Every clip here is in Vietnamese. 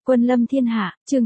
Quân lâm thiên hạ, chương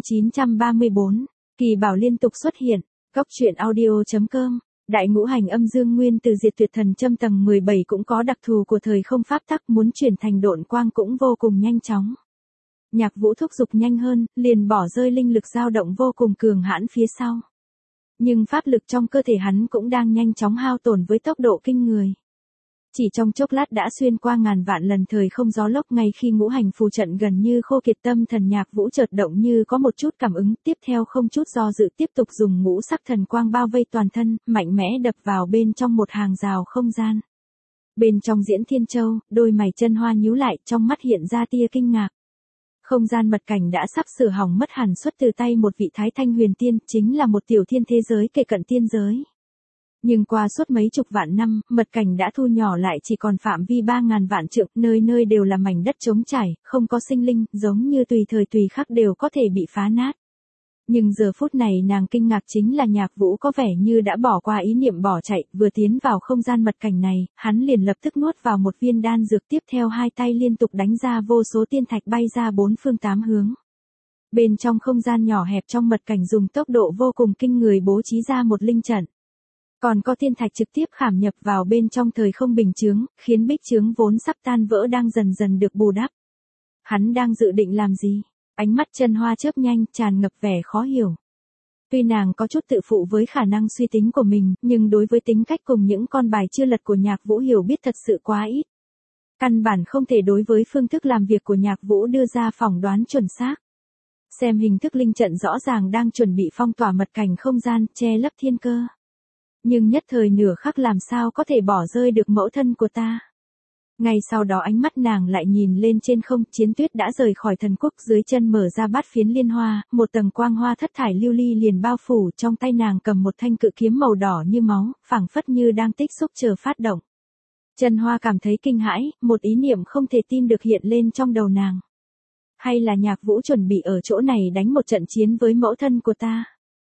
934, kỳ bảo liên tục xuất hiện, góc truyện audio.com, đại ngũ hành âm dương nguyên từ diệt tuyệt thần châm tầng 17 cũng có đặc thù của thời không pháp tắc, muốn chuyển thành độn quang cũng vô cùng nhanh chóng. Nhạc Vũ thúc giục nhanh hơn, liền bỏ rơi linh lực dao động vô cùng cường hãn phía sau. Nhưng pháp lực trong cơ thể hắn cũng đang nhanh chóng hao tổn với tốc độ kinh người. Chỉ trong chốc lát đã xuyên qua ngàn vạn lần thời không gió lốc, ngay khi ngũ hành phù trận gần như khô kiệt, tâm thần Nhạc Vũ chợt động như có một chút cảm ứng, tiếp theo không chút do dự tiếp tục dùng ngũ sắc thần quang bao vây toàn thân, mạnh mẽ đập vào bên trong một hàng rào không gian. Bên trong Diễn Thiên Châu, đôi mày Chân Hoa nhíu lại, trong mắt hiện ra tia kinh ngạc. Không gian mật cảnh đã sắp sửa hỏng mất hẳn xuất từ tay một vị Thái Thanh Huyền Tiên, chính là một tiểu thiên thế giới kề cận tiên giới. Nhưng qua suốt mấy chục vạn năm, mật cảnh đã thu nhỏ lại chỉ còn phạm vi 3.000 vạn trượng, nơi nơi đều là mảnh đất trống trải, không có sinh linh, giống như tùy thời tùy khắc đều có thể bị phá nát. Nhưng giờ phút này nàng kinh ngạc chính là Nhạc Vũ có vẻ như đã bỏ qua ý niệm bỏ chạy, vừa tiến vào không gian mật cảnh này, hắn liền lập tức nuốt vào một viên đan dược, tiếp theo hai tay liên tục đánh ra vô số tiên thạch bay ra bốn phương tám hướng. Bên trong không gian nhỏ hẹp trong mật cảnh dùng tốc độ vô cùng kinh người bố trí ra một linh trận. Còn có tiên thạch trực tiếp khảm nhập vào bên trong thời không bình chướng, khiến bích chướng vốn sắp tan vỡ đang dần dần được bù đắp. Hắn đang dự định làm gì? Ánh mắt Chân Hoa chớp nhanh, tràn ngập vẻ khó hiểu. Tuy nàng có chút tự phụ với khả năng suy tính của mình, nhưng đối với tính cách cùng những con bài chưa lật của Nhạc Vũ hiểu biết thật sự quá ít. Căn bản không thể đối với phương thức làm việc của Nhạc Vũ đưa ra phỏng đoán chuẩn xác. Xem hình thức linh trận rõ ràng đang chuẩn bị phong tỏa mật cảnh không gian, che lấp thiên cơ. Nhưng nhất thời nửa khắc làm sao có thể bỏ rơi được mẫu thân của ta. Ngay sau đó ánh mắt nàng lại nhìn lên trên không, Chiến Tuyết đã rời khỏi thần quốc, dưới chân mở ra bát phiến liên hoa, một tầng quang hoa thất thải lưu ly liền bao phủ, trong tay nàng cầm một thanh cự kiếm màu đỏ như máu, phảng phất như đang tích xúc chờ phát động. Chân Hoa cảm thấy kinh hãi, một ý niệm không thể tin được hiện lên trong đầu nàng. Hay là Nhạc Vũ chuẩn bị ở chỗ này đánh một trận chiến với mẫu thân của ta?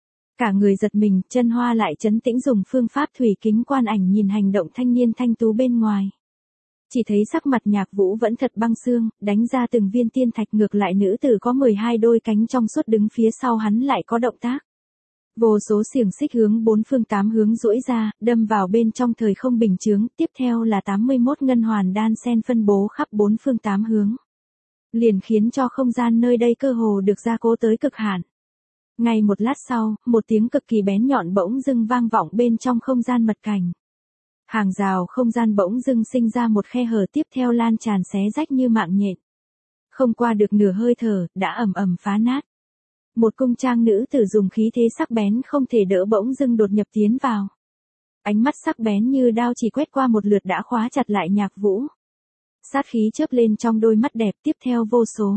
Cả người giật mình, Chân Hoa lại trấn tĩnh dùng phương pháp thủy kính quan ảnh nhìn hành động thanh niên thanh tú bên ngoài. Chỉ thấy sắc mặt Nhạc Vũ vẫn thật băng xương, đánh ra từng viên tiên thạch, ngược lại nữ tử có 12 đôi cánh trong suốt đứng phía sau hắn lại có động tác. Vô số xiềng xích hướng bốn phương tám hướng duỗi ra, đâm vào bên trong thời không bình chướng, tiếp theo là 81 ngân hoàn đan sen phân bố khắp bốn phương tám hướng. Liền khiến cho không gian nơi đây cơ hồ được gia cố tới cực hạn. Ngay một lát sau, một tiếng cực kỳ bén nhọn bỗng dưng vang vọng bên trong không gian mật cảnh. Hàng rào không gian bỗng dưng sinh ra một khe hở, tiếp theo lan tràn xé rách như mạng nhện. Không qua được nửa hơi thở, đã ầm ầm phá nát. Một cung trang nữ tử dùng khí thế sắc bén không thể đỡ bỗng dưng đột nhập tiến vào. Ánh mắt sắc bén như đao chỉ quét qua một lượt đã khóa chặt lại Nhạc Vũ. Sát khí chớp lên trong đôi mắt đẹp, tiếp theo vô số.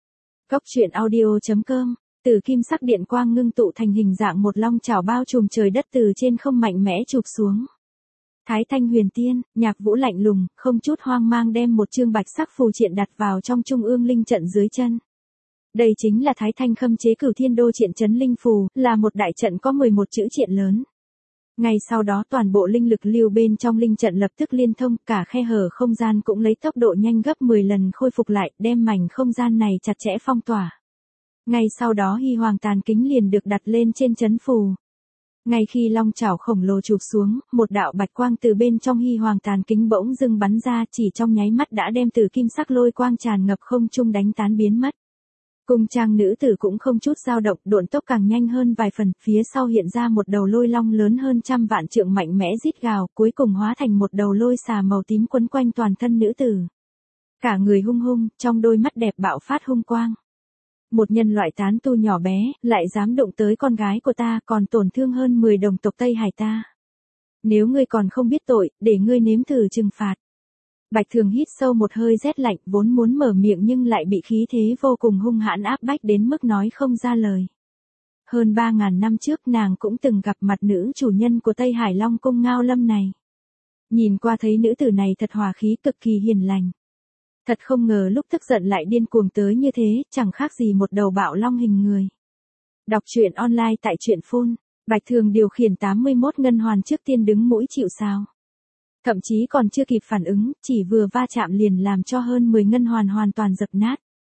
Góc truyện audio.com, từ kim sắc điện quang ngưng tụ thành hình dạng một long chảo bao trùm trời đất từ trên không mạnh mẽ chụp xuống. Thái Thanh Huyền Tiên, Nhạc Vũ lạnh lùng, không chút hoang mang đem một chương bạch sắc phù triện đặt vào trong trung ương linh trận dưới chân. Đây chính là Thái Thanh khâm chế Cửu Thiên Đô Triện Chấn Linh Phù, là một đại trận có 11 chữ triện lớn. Ngay sau đó toàn bộ linh lực lưu bên trong linh trận lập tức liên thông, cả khe hở không gian cũng lấy tốc độ nhanh gấp 10 lần khôi phục lại, đem mảnh không gian này chặt chẽ phong tỏa. Ngay sau đó Hy Hoàng Tàn Kính liền được đặt lên trên chấn phù. Ngay khi long chảo khổng lồ chụp xuống, một đạo bạch quang từ bên trong Hy Hoàng Tàn Kính bỗng dưng bắn ra, chỉ trong nháy mắt đã đem từ kim sắc lôi quang tràn ngập không trung đánh tán biến mất. Cung trang nữ tử cũng không chút dao động, độn tốc càng nhanh hơn vài phần, phía sau hiện ra một đầu lôi long lớn hơn trăm vạn trượng mạnh mẽ rít gào, cuối cùng hóa thành một đầu lôi xà màu tím quấn quanh toàn thân nữ tử. Cả người hung hung, trong đôi mắt đẹp bạo phát hung quang. Một nhân loại tán tu nhỏ bé, lại dám đụng tới con gái của ta, còn tổn thương hơn 10 đồng tộc Tây Hải ta. Nếu ngươi còn không biết tội, để ngươi nếm thử trừng phạt. Bạch Thường hít sâu một hơi rét lạnh, vốn muốn mở miệng nhưng lại bị khí thế vô cùng hung hãn áp bách đến mức nói không ra lời. Hơn 3.000 năm trước nàng cũng từng gặp mặt nữ chủ nhân của Tây Hải Long Cung Ngao Lâm này. Nhìn qua thấy nữ tử này thật hòa khí, cực kỳ hiền lành. Thật không ngờ lúc tức giận lại điên cuồng tới như thế, chẳng khác gì một đầu bạo long hình người. Đọc truyện online tại truyện phun, Bạch Thường điều khiển 81 ngân hoàn trước tiên đứng mũi chịu sào. Thậm chí còn chưa kịp phản ứng, chỉ vừa va chạm liền làm cho hơn 10 ngân hoàn hoàn toàn dập nát.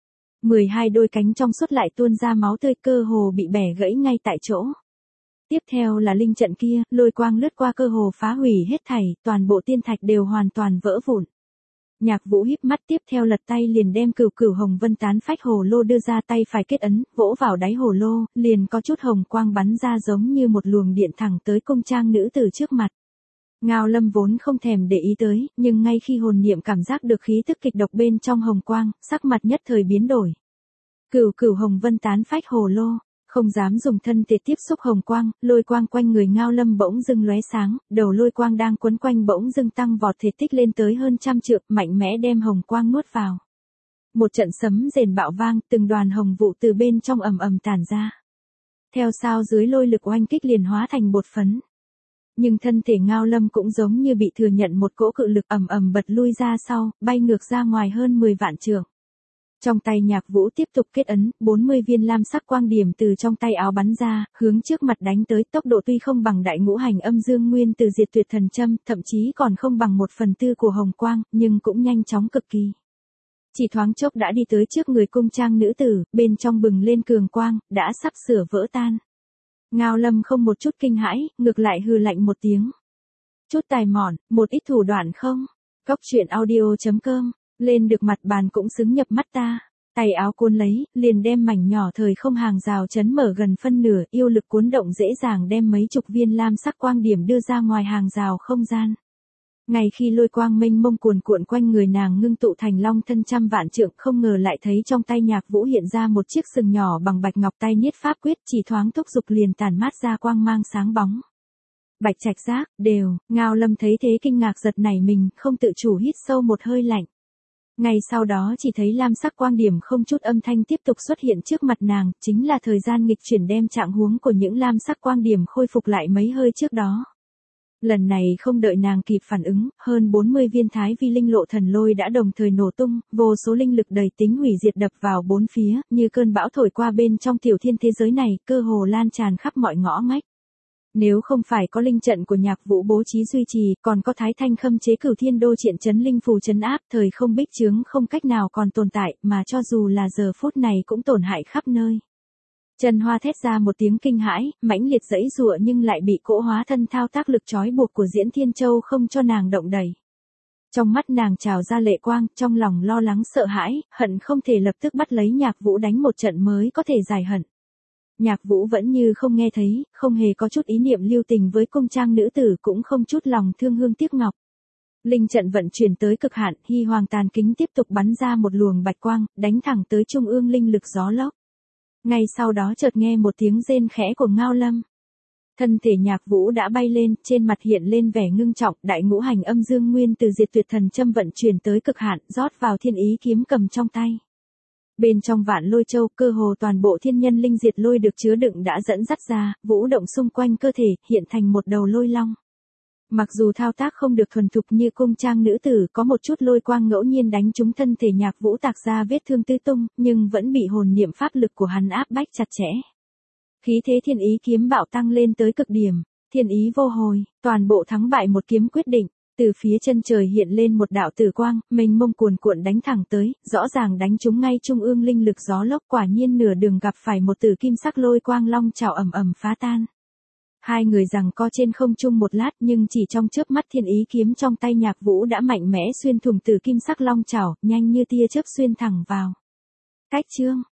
12 đôi cánh trong suốt lại tuôn ra máu tươi, cơ hồ bị bẻ gãy ngay tại chỗ. Tiếp theo là linh trận kia, lôi quang lướt qua cơ hồ phá hủy hết thảy, toàn bộ tiên thạch đều hoàn toàn vỡ vụn. Nhạc Vũ híp mắt, tiếp theo lật tay liền đem cửu cửu hồng vân tán phách hồ lô đưa ra, tay phải kết ấn, vỗ vào đáy hồ lô, liền có chút hồng quang bắn ra giống như một luồng điện thẳng tới cung trang nữ tử trước mặt. Ngao Lâm vốn không thèm để ý tới, nhưng ngay khi hồn niệm cảm giác được khí tức kịch độc bên trong hồng quang, sắc mặt nhất thời biến đổi. Cửu cửu hồng vân tán phách hồ lô, không dám dùng thân thể tiếp xúc hồng quang, lôi quang quanh người Ngao Lâm bỗng dưng lóe sáng, đầu lôi quang đang quấn quanh bỗng dưng tăng vọt, thể tích lên tới hơn 100 trượng, mạnh mẽ đem hồng quang nuốt vào. Một trận sấm rền bạo vang, từng đoàn hồng vụ từ bên trong ầm ầm tản ra. Theo sau dưới lôi lực oanh kích liền hóa thành bột phấn. Nhưng thân thể Ngao Lâm cũng giống như bị thừa nhận một cỗ cự lực, ầm ầm bật lui ra sau, bay ngược ra ngoài hơn 10 vạn trượng. Trong tay Nhạc Vũ tiếp tục kết ấn, 40 viên lam sắc quang điểm từ trong tay áo bắn ra, hướng trước mặt đánh tới, tốc độ tuy không bằng đại ngũ hành âm dương nguyên từ diệt tuyệt thần châm, thậm chí còn không bằng 1/4 của hồng quang, nhưng cũng nhanh chóng cực kỳ. Chỉ thoáng chốc đã đi tới trước người cung trang nữ tử, bên trong bừng lên cường quang, đã sắp sửa vỡ tan. Ngao Lâm không một chút kinh hãi, ngược lại hừ lạnh một tiếng. Chút tài mọn, một ít thủ đoạn không? Góc truyện audio.com, lên được mặt bàn cũng xứng nhập mắt ta. Tay áo cuốn lấy, liền đem mảnh nhỏ thời không hàng rào chấn mở gần phân nửa, yêu lực cuốn động dễ dàng đem mấy chục viên lam sắc quang điểm đưa ra ngoài hàng rào không gian. Ngay khi lôi quang mênh mông cuồn cuộn quanh người nàng ngưng tụ thành long thân 100 vạn trượng, không ngờ lại thấy trong tay Nhạc Vũ hiện ra một chiếc sừng nhỏ bằng bạch ngọc, tay niết pháp quyết, chỉ thoáng thúc giục liền tản mát ra quang mang sáng bóng. Bạch trạch giác, đều, Ngao Lâm thấy thế kinh ngạc giật nảy mình, không tự chủ hít sâu một hơi lạnh. Ngay sau đó chỉ thấy lam sắc quang điểm không chút âm thanh tiếp tục xuất hiện trước mặt nàng, chính là thời gian nghịch chuyển đem trạng huống của những lam sắc quang điểm khôi phục lại mấy hơi trước đó. Lần này không đợi nàng kịp phản ứng, hơn 40 viên thái vi linh lộ thần lôi đã đồng thời nổ tung, vô số linh lực đầy tính hủy diệt đập vào bốn phía, như cơn bão thổi qua bên trong tiểu thiên thế giới này, cơ hồ lan tràn khắp mọi ngõ ngách. Nếu không phải có linh trận của Nhạc Vũ bố trí duy trì, còn có Thái Thanh khâm chế Cửu Thiên Đô triện trấn linh phù trấn áp, thời không bích chướng không cách nào còn tồn tại, mà cho dù là giờ phút này cũng tổn hại khắp nơi. Trần Hoa thét ra một tiếng kinh hãi, mãnh liệt giãy giụa nhưng lại bị cỗ hóa thân thao tác lực trói buộc của Diễn Thiên Châu không cho nàng động đậy. Trong mắt nàng trào ra lệ quang, trong lòng lo lắng sợ hãi, hận không thể lập tức bắt lấy Nhạc Vũ đánh một trận mới có thể giải hận. Nhạc Vũ vẫn như không nghe thấy, không hề có chút ý niệm lưu tình với cung trang nữ tử, cũng không chút lòng thương hương tiếc ngọc. Linh trận vận chuyển tới cực hạn, Hy Hoàng tàn kính tiếp tục bắn ra một luồng bạch quang, đánh thẳng tới trung ương linh lực gió lốc. Ngay sau đó chợt nghe một tiếng rên khẽ của Ngao Lâm. Thân thể Nhạc Vũ đã bay lên, trên mặt hiện lên vẻ ngưng trọng, đại ngũ hành âm dương nguyên từ diệt tuyệt thần châm vận chuyển tới cực hạn, rót vào thiên ý kiếm cầm trong tay. Bên trong vạn lôi châu, cơ hồ toàn bộ thiên nhân linh diệt lôi được chứa đựng đã dẫn dắt ra, vũ động xung quanh cơ thể, hiện thành một đầu lôi long. Mặc dù thao tác không được thuần thục như cung trang nữ tử, có một chút lôi quang ngẫu nhiên đánh trúng thân thể Nhạc Vũ tạc ra vết thương tứ tung, nhưng vẫn bị hồn niệm pháp lực của hắn áp bách chặt chẽ. Khí thế thiên ý kiếm bạo tăng lên tới cực điểm, thiên ý vô hồi, toàn bộ thắng bại một kiếm quyết định. Từ phía chân trời hiện lên một đạo tử quang, mênh mông cuồn cuộn đánh thẳng tới, rõ ràng đánh trúng ngay trung ương linh lực gió lốc, quả nhiên nửa đường gặp phải một tử kim sắc lôi quang long chảo ầm ầm phá tan. Hai người giằng co trên không trung một lát, nhưng chỉ trong chớp mắt thiên ý kiếm trong tay Nhạc Vũ đã mạnh mẽ xuyên thủng tử kim sắc long chảo, nhanh như tia chớp xuyên thẳng vào. Cách chương